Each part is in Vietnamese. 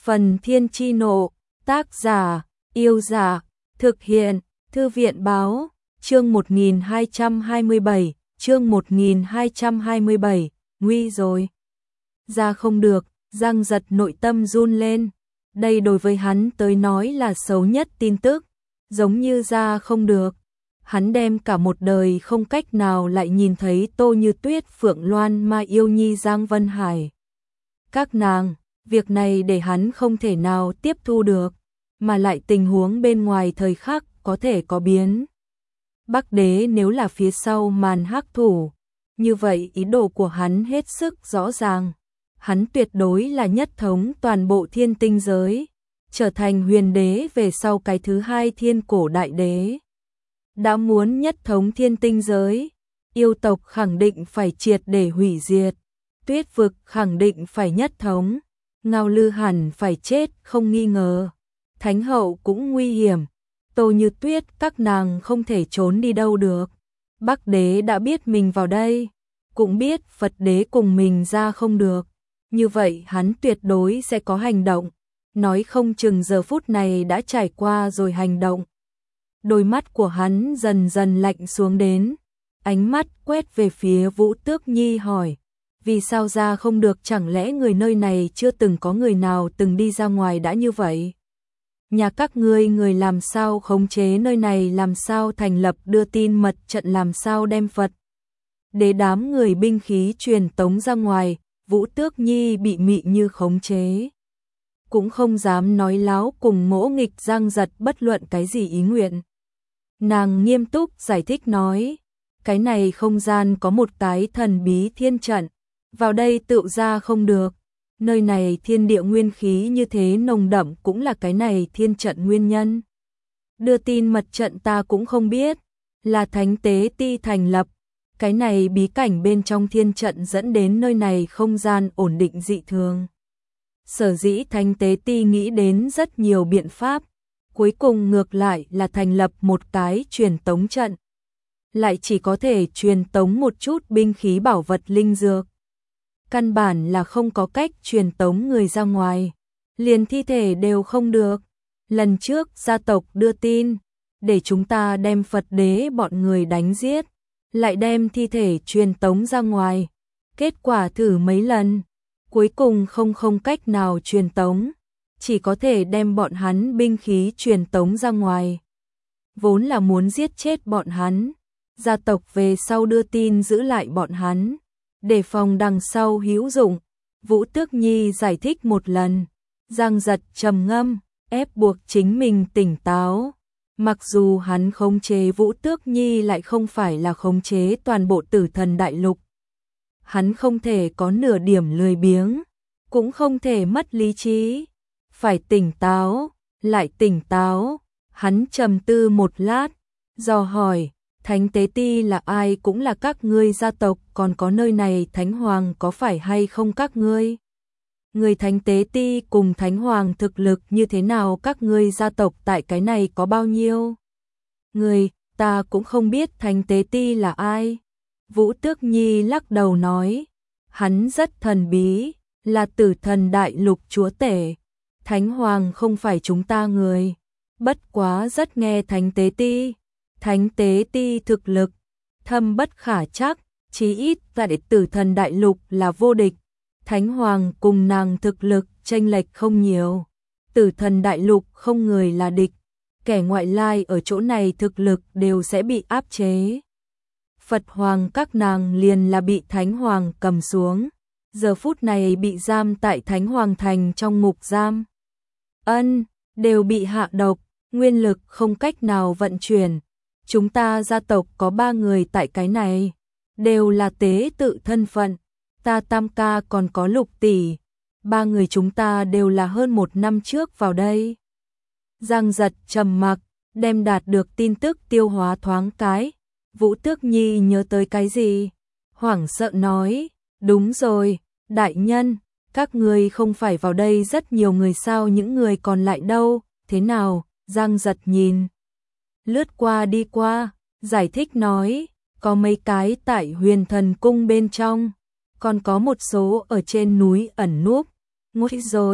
Phần Thiên Chi Nộ, tác giả, Yêu Giả, thực hiện, Thư viện Báo, chương 1227, chương 1227, nguy rồi. Ra không được, Giang Giật nội tâm run lên, đây đối với hắn tới nói là xấu nhất tin tức, giống như ra không được. Hắn đem cả một đời không cách nào lại nhìn thấy Tô Như Tuyết, Phượng Loan, Mai Yêu Nhi, Giang Vân Hải. Các nàng, việc này để hắn không thể nào tiếp thu được, mà lại tình huống bên ngoài thời khắc có thể có biến. Bắc Đế nếu là phía sau màn hắc thủ, như vậy ý đồ của hắn hết sức rõ ràng. Hắn tuyệt đối là nhất thống toàn bộ thiên tinh giới, trở thành huyền đế về sau cái thứ hai thiên cổ đại đế. Đã muốn nhất thống thiên tinh giới, yêu tộc khẳng định phải triệt để hủy diệt, Tuyết vực khẳng định phải nhất thống, Ngao Lư hẳn phải chết không nghi ngờ, Thánh hậu cũng nguy hiểm, Tô Như Tuyết các nàng không thể trốn đi đâu được. Bắc Đế đã biết mình vào đây, cũng biết Phật Đế cùng mình ra không được, như vậy hắn tuyệt đối sẽ có hành động, nói không chừng giờ phút này đã trải qua rồi hành động. Đôi mắt của hắn dần dần lạnh xuống đến, ánh mắt quét về phía Vũ Tước Nhi hỏi, vì sao ra không được, chẳng lẽ người nơi này chưa từng có người nào từng đi ra ngoài đã như vậy? Nhà các ngươi người làm sao khống chế nơi này, làm sao thành lập đưa tin mật trận, làm sao đem Phật Đế đám người binh khí truyền tống ra ngoài? Vũ Tước Nhi bị mị như khống chế, cũng không dám nói láo cùng ngỗ nghịch Giang Giật bất luận cái gì ý nguyện. Nàng nghiêm túc giải thích nói, cái này không gian có một cái thần bí thiên trận, vào đây tựu ra không được, nơi này thiên địa nguyên khí như thế nồng đậm cũng là cái này thiên trận nguyên nhân. Đưa tin mật trận ta cũng không biết, là Thánh Tế Ti thành lập, cái này bí cảnh bên trong thiên trận dẫn đến nơi này không gian ổn định dị thường. Sở dĩ Thánh Tế Ti nghĩ đến rất nhiều biện pháp, cuối cùng ngược lại là thành lập một cái truyền tống trận, lại chỉ có thể truyền tống một chút binh khí bảo vật linh dược. Căn bản là không có cách truyền tống người ra ngoài, liền thi thể đều không được. Lần trước gia tộc đưa tin, để chúng ta đem Phật Đế bọn người đánh giết, lại đem thi thể truyền tống ra ngoài. Kết quả thử mấy lần, cuối cùng không cách nào truyền tống, chỉ có thể đem bọn hắn binh khí truyền tống ra ngoài. Vốn là muốn giết chết bọn hắn, gia tộc về sau đưa tin giữ lại bọn hắn, để phòng đằng sau hữu dụng. Vũ Tước Nhi giải thích một lần, Giang Giật trầm ngâm, ép buộc chính mình tỉnh táo. Mặc dù hắn khống chế Vũ Tước Nhi lại không phải là khống chế toàn bộ Tử Thần Đại Lục. Hắn không thể có nửa điểm lười biếng, cũng không thể mất lý trí. Phải tỉnh táo, lại tỉnh táo. Hắn trầm tư một lát, dò hỏi, Thánh Tế Ti là ai? Cũng là các ngươi gia tộc, còn có nơi này Thánh Hoàng có phải hay không các ngươi? Người Thánh Tế Ti cùng Thánh Hoàng thực lực như thế nào? Các ngươi gia tộc tại cái này có bao nhiêu người? Ta cũng không biết Thánh Tế Ti là ai. Vũ Tước Nhi lắc đầu nói, hắn rất thần bí, là Tử Thần Đại Lục chúa tể. Thánh Hoàng không phải chúng ta người, bất quá rất nghe Thánh Tế Ti. Thánh Tế Ti thực lực thâm bất khả trắc, chí ít tại Tử Thần Đại Lục là vô địch. Thánh Hoàng cùng nàng thực lực chênh lệch không nhiều. Tử Thần Đại Lục không người là địch, kẻ ngoại lai ở chỗ này thực lực đều sẽ bị áp chế. Phật Hoàng các nàng liền là bị Thánh Hoàng cầm xuống, giờ phút này bị giam tại Thánh Hoàng thành trong ngục giam. Đều bị hạ độc, nguyên lực không cách nào vận chuyển. Chúng ta gia tộc có 3 người tại cái này, đều là tế tự thân phận. Ta Tam ca còn có Lục tỷ, 3 người chúng ta đều là hơn 1 năm trước vào đây. Giang Giật trầm mặc, đem đạt được tin tức tiêu hóa thoáng cái. Vũ Tước Nhi nhớ tới cái gì? Hoảng sợ nói, đúng rồi, đại nhân, các ngươi không phải vào đây rất nhiều người sao, những người còn lại đâu, thế nào? Giang Giật nhìn lướt qua đi qua, giải thích nói, có mấy cái tại Huyền Thần Cung bên trong, còn có một số ở trên núi ẩn núp. Ngồi rồi,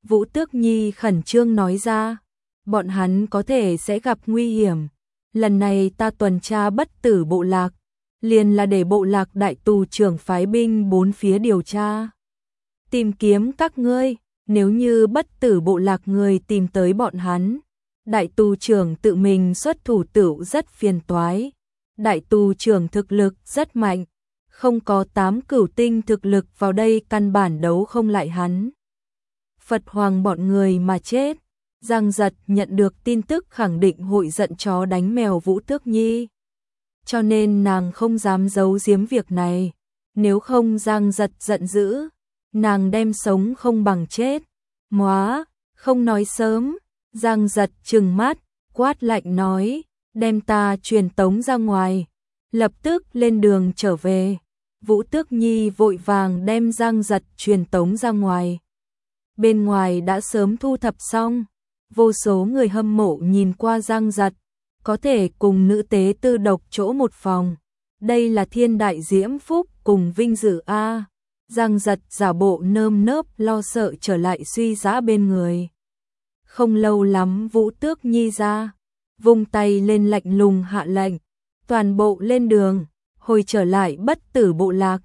Vũ Tước Nhi khẩn trương nói ra, bọn hắn có thể sẽ gặp nguy hiểm. Lần này ta tuần tra Bất Tử bộ lạc, liền là để bộ lạc đại tù trưởng phái binh bốn phía điều tra. Tìm kiếm các ngươi, nếu như Bất Tử bộ lạc người tìm tới bọn hắn, đại tù trưởng tự mình xuất thủ tựu rất phiền toái. Đại tù trưởng thực lực rất mạnh, không có 8 cửu tinh thực lực vào đây căn bản đấu không lại hắn. Phật Hoàng bọn người mà chết. Giang Giật nhận được tin tức khẳng định hội giận chó đánh mèo Vũ Tước Nhi. Cho nên nàng không dám giấu giếm việc này. Nếu không Giang Giật giận dữ, nàng đem sống không bằng chết. Móa, không nói sớm. Giang Giật trừng mắt, quát lạnh nói, đem ta truyền tống ra ngoài. Lập tức lên đường trở về. Vũ Tước Nhi vội vàng đem Giang Giật truyền tống ra ngoài. Bên ngoài đã sớm thu thập xong. Vô số người hâm mộ nhìn qua Giang Giật, có thể cùng nữ tế tư độc chỗ một phòng. Đây là thiên đại diễm phúc cùng vinh dự a. Giang Giật giả bộ nơm nớp lo sợ trở lại suy giã bên người. Không lâu lắm Vũ Tước Nhi ra, vung tay lên lạnh lùng hạ lệnh, toàn bộ lên đường, hồi trở lại Bất Tử bộ lạc.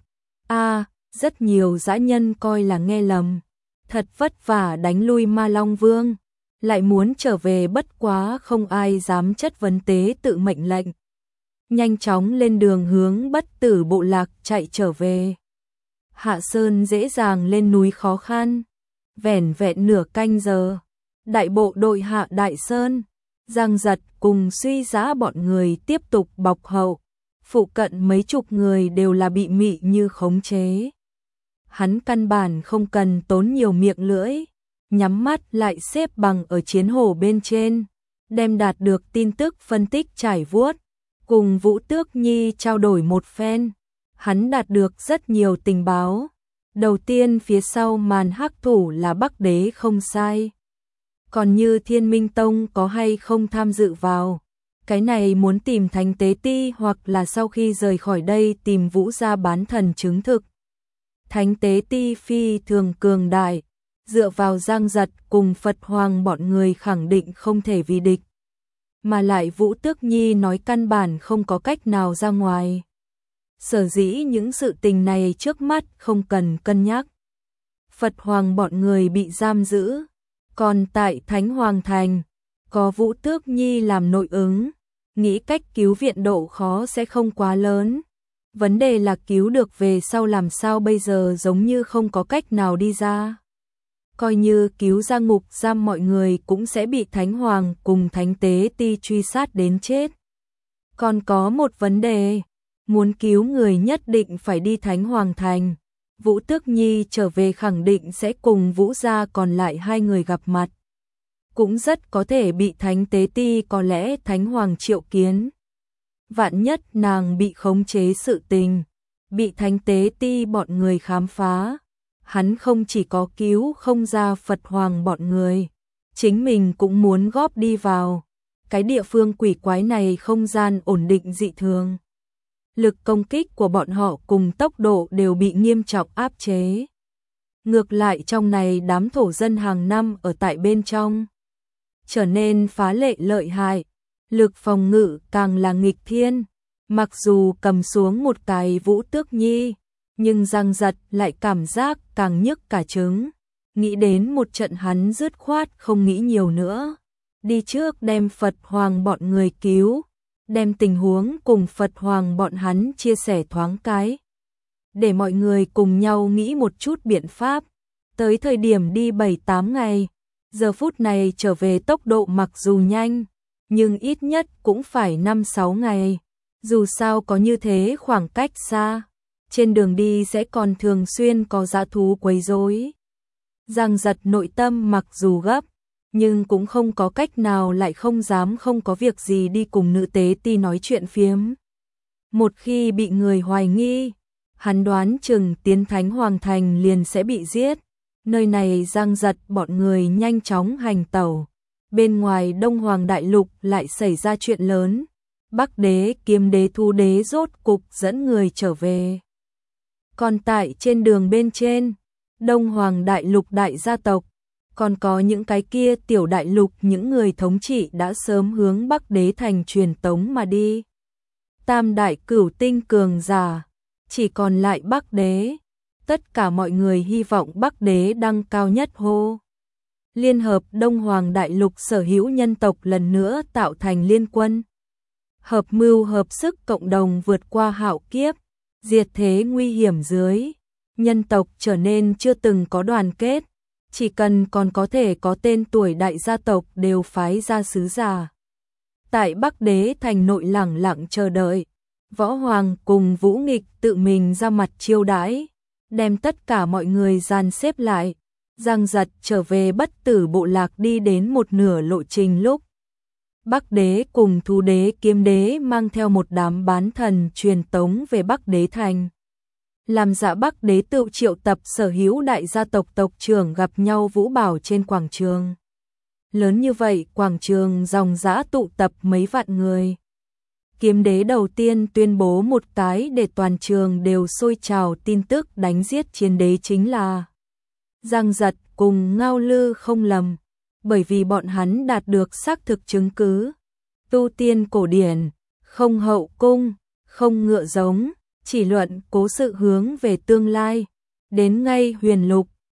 Rất nhiều dã nhân coi là nghe lầm, thật vất vả đánh lui Ma Long Vương, lại muốn trở về, bất quá không ai dám chất vấn tế tự mệnh lệnh. Nhanh chóng lên đường hướng Bất Tử bộ lạc chạy trở về. Hạ Sơn dễ dàng lên núi khó khăn, vẻn vẹn nửa canh giờ. Đại bộ đội hạ Đại Sơn, Giang Giật cùng suy giã bọn người tiếp tục bọc hậu. Phụ cận mấy chục người đều là bị mị như khống chế. Hắn căn bản không cần tốn nhiều miệng lưỡi, nhắm mắt lại xếp bằng ở chiến hồ bên trên, đem đạt được tin tức phân tích trải vuốt, cùng Vũ Tước Nhi trao đổi một phen. Hắn đạt được rất nhiều tình báo. Đầu tiên phía sau màn hắc thủ là Bắc Đế không sai. Còn như Thiên Minh Tông có hay không tham dự vào, cái này muốn tìm Thánh Tế Ti hoặc là sau khi rời khỏi đây tìm Vũ gia bán thần chứng thực. Thánh Tế Ti phi thường cường đại, dựa vào Giang Giật cùng Phật Hoàng bọn người khẳng định không thể vì địch. Mà lại Vũ Tước Nhi nói căn bản không có cách nào ra ngoài. Sở dĩ những sự tình này trước mắt không cần cân nhắc. Phật Hoàng bọn người bị giam giữ, còn tại Thánh Hoàng Thành, có Vũ Tước Nhi làm nội ứng, nghĩ cách cứu viện độ khó sẽ không quá lớn. Vấn đề là cứu được về sau làm sao bây giờ, giống như không có cách nào đi ra. Coi như cứu ra ngục giam mọi người cũng sẽ bị Thánh Hoàng cùng Thánh Tế Ti truy sát đến chết. Còn có một vấn đề, muốn cứu người nhất định phải đi Thánh Hoàng Thành. Vũ Tước Nhi trở về khẳng định sẽ cùng Vũ gia còn lại hai người gặp mặt. Cũng rất có thể bị Thánh Tế Ti, có lẽ Thánh Hoàng triệu kiến. Vạn nhất nàng bị khống chế sự tình, bị Thánh Tế Ti bọn người khám phá, hắn không chỉ có cứu không ra Phật Hoàng bọn người, chính mình cũng muốn góp đi vào. Cái địa phương quỷ quái này không gian ổn định dị thường. Lực công kích của bọn họ cùng tốc độ đều bị nghiêm trọng áp chế. Ngược lại trong này đám thổ dân hàng năm ở tại bên trong trở nên phá lệ lợi hại, lực phòng ngự càng là nghịch thiên. Mặc dù cầm xuống một cái Vũ Tước Nhi, nhưng Giang Giật lại cảm giác càng nhức cả trứng. Nghĩ đến một trận hắn dứt khoát không nghĩ nhiều nữa, đi trước đem Phật Hoàng bọn người cứu, đem tình huống cùng Phật Hoàng bọn hắn chia sẻ thoáng cái, để mọi người cùng nhau nghĩ một chút biện pháp. Tới thời điểm đi 7-8 ngày, giờ phút này trở về tốc độ mặc dù nhanh, nhưng ít nhất cũng phải 5-6 ngày. Dù sao có như thế khoảng cách xa, trên đường đi sẽ còn thường xuyên có dã thú quấy rối. Giang Giật nội tâm mặc dù gấp, nhưng cũng không có cách nào, lại không dám không có việc gì đi cùng nữ tế ti nói chuyện phiếm. Một khi bị người hoài nghi, hắn đoán chừng tiến Thánh Hoàng Thành liền sẽ bị giết. Nơi này Giang Giật bọn người nhanh chóng hành tẩu. Bên ngoài Đông Hoàng Đại Lục lại xảy ra chuyện lớn. Bắc Đế, Kiếm Đế, Thu Đế rốt cục dẫn người trở về. Còn tại trên đường bên trên, Đông Hoàng Đại Lục đại gia tộc, còn có những cái kia tiểu đại lục, những người thống trị đã sớm hướng Bắc Đế thành truyền tống mà đi. Tam đại cửu tinh cường giả, chỉ còn lại Bắc Đế. Tất cả mọi người hy vọng Bắc Đế đăng cao nhất hô. Liên hợp Đông Hoàng đại lục sở hữu nhân tộc lần nữa tạo thành liên quân. Hợp mưu hợp sức cộng đồng vượt qua hạo kiếp, diệt thế nguy hiểm dưới. Nhân tộc trở nên chưa từng có đoàn kết, chỉ cần còn có thể có tên tuổi đại gia tộc đều phái ra sứ giả. Tại Bắc Đế thành nội lẳng lặng chờ đợi, Võ Hoàng cùng Vũ Nghịch tự mình ra mặt chiêu đãi, đem tất cả mọi người dàn xếp lại, Giang Giật trở về Bất Tử bộ lạc đi đến một nửa lộ trình lúc. Bắc Đế cùng Thú Đế Kiếm Đế mang theo một đám bán thần truyền tống về Bắc Đế thành. Làm dạ Bắc Đế tự triệu tập sở hữu đại gia tộc tộc trưởng gặp nhau vũ bảo trên quảng trường. Lớn như vậy, quảng trường dòng dã tụ tập mấy vạn người. Kiếm Đế đầu tiên tuyên bố một cái để toàn trường đều sôi trào tin tức đánh giết chiến đế chính là Giang Giật cùng Ngao Lư không lầm, bởi vì bọn hắn đạt được xác thực chứng cứ. Tu tiên cổ điển, không hậu cung, không ngựa giống, chỉ luận cố sự hướng về tương lai. Đến ngay huyền lục,